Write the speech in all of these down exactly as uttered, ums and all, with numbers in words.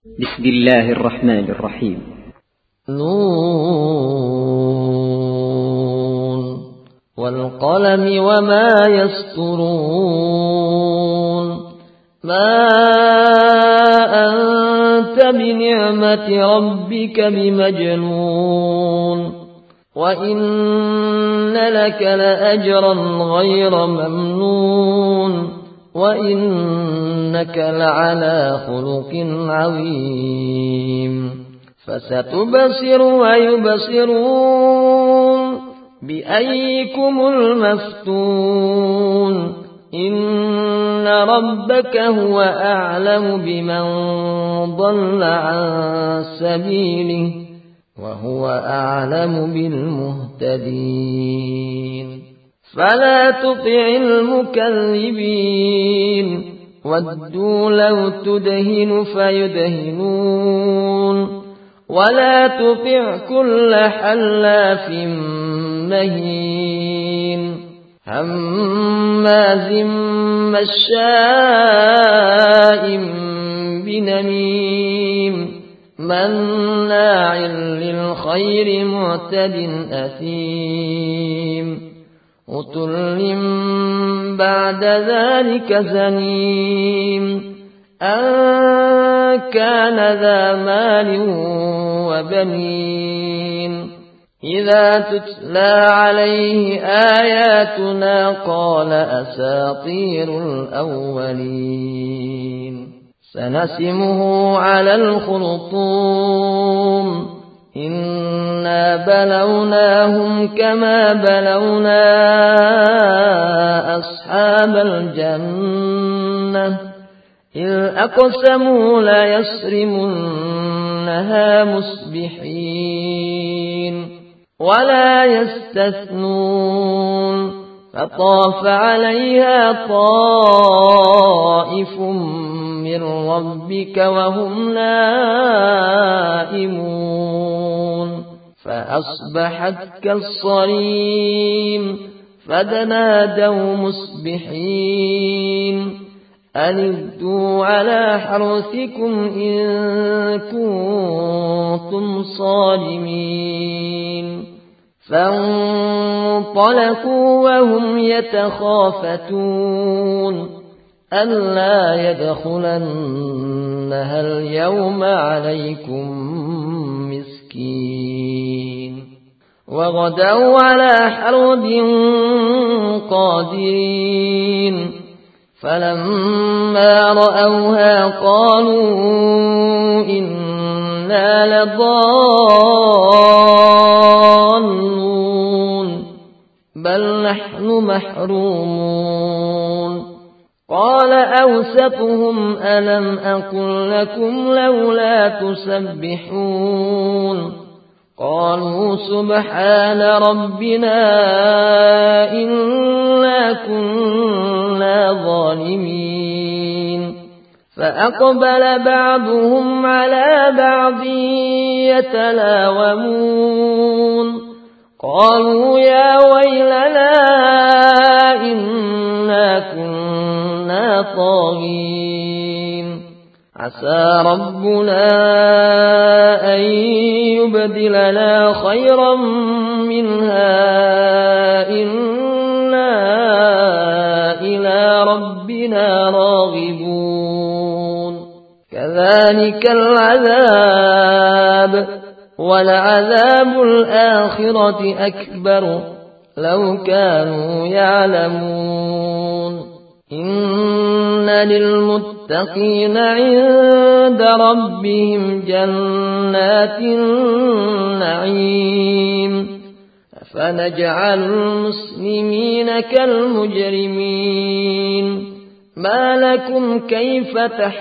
بسم الله الرحمن الرحيم. نون والقلم وما يسطرون ما أنت بنعمة ربك بمجنون وإن لك لأجرا غير ممنون وإنك لعلى خلق عظيم فستبصر ويبصرون بأيكم المفتون إن ربك هو أعلم بمن ضل عن سبيله وهو أعلم بالمهتدين فلا تطع المكذبين ودوا لو تدهن فيدهنون ولا تطع كل حلاف مهين هماز مشاء بنميم مناع للخير معتد أثيم عتل بعد ذلك زنيم أن كان ذا مال وبنين إذا تتلى عليه آياتنا قال أساطير الأولين سنسمه على الخرطوم إنا بلوناهم كما بلونا أصحاب الجنة إذ أقسموا ليصرمنها مصبحين ولا يستثنون فطاف عليها طائف من ربك وهم نائمون فأصبحت كالصريم فتنادوا مصبحين أن اغدوا على حرثكم إن كنتم صارمين فانطلقوا وهم يتخافتون ألا يدخلنها اليوم عليكم مسكين وغدوا على حرد قادرين فلما رأوها قالوا إنا لضالون بل نحن محرومون قال أوسطهم ألم أقل لكم لولا تسبحون قالوا سبحان ربنا إنا كنا ظالمين فأقبل بعضهم على بعض يتلاومون قالوا يا ويلنا إنا كنا طاغين عسى ربنا أن يبدلنا خيرا منها إنا إلى ربنا راغبون كذلك العذاب ولعذاب الآخرة أكبر لو كانوا يعلمون إن للمتقين عند ربهم جنات النعيم أفنجعل المسلمين كالمجرمين ما لكم كيف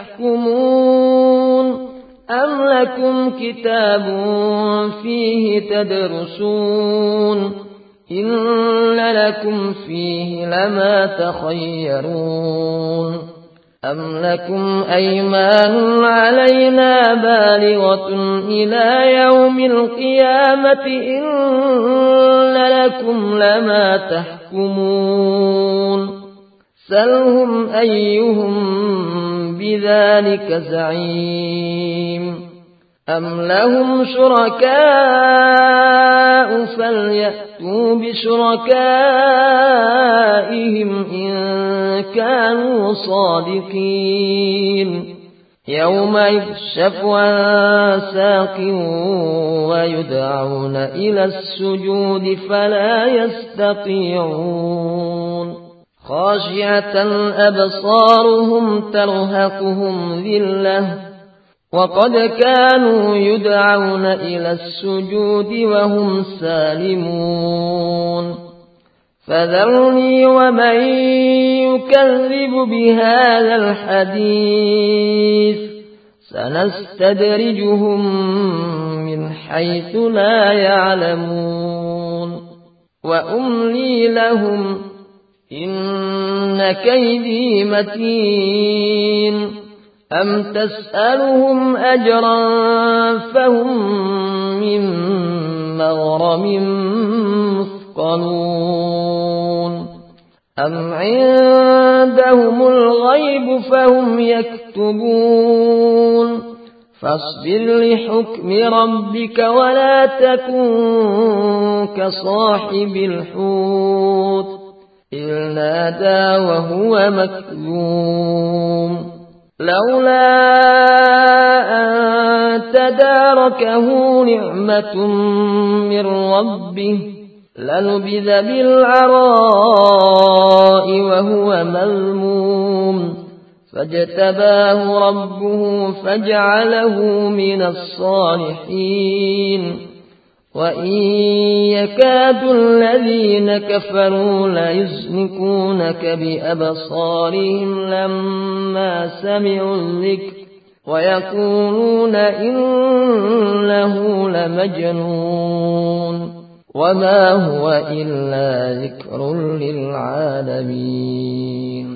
تحكمون أم لكم كتاب فيه تدرسون إن لكم فيه لما تخيرون أم لكم أيمان علينا بالغة إلى يوم القيامة إن لكم لما تحكمون سلهم أيهم بذلك زعيم أم لهم شركاء فليأتوا بشركائهم إن كانوا صادقين يوم يكشف عن ساق ويدعون إلى السجود فلا يستطيعون خاشعة أبصارهم ترهقهم ذلة وقد كانوا يدعون إلى السجود وهم سالمون فذرني ومن يكذب بهذا الحديث سنستدرجهم من حيث لا يعلمون وأملي لهم إن كيدي متين أم تسألهم أجرا فهم من مغرم مثقلون أم عندهم الغيب فهم يكتبون فاصبر لحكم ربك ولا تكن كصاحب الحوت إذ نادى وهو مكذوم لولا أن تداركه نعمة من ربه لنبذ بالعراء وهو مذموم فاجتباه ربه فجعله من الصالحين وإن يكاد الذين كفروا ليزلقونك بأبصارهم لما سمعوا الذكر ويقولون إنه لمجنون وما هو إلا ذكر للعالمين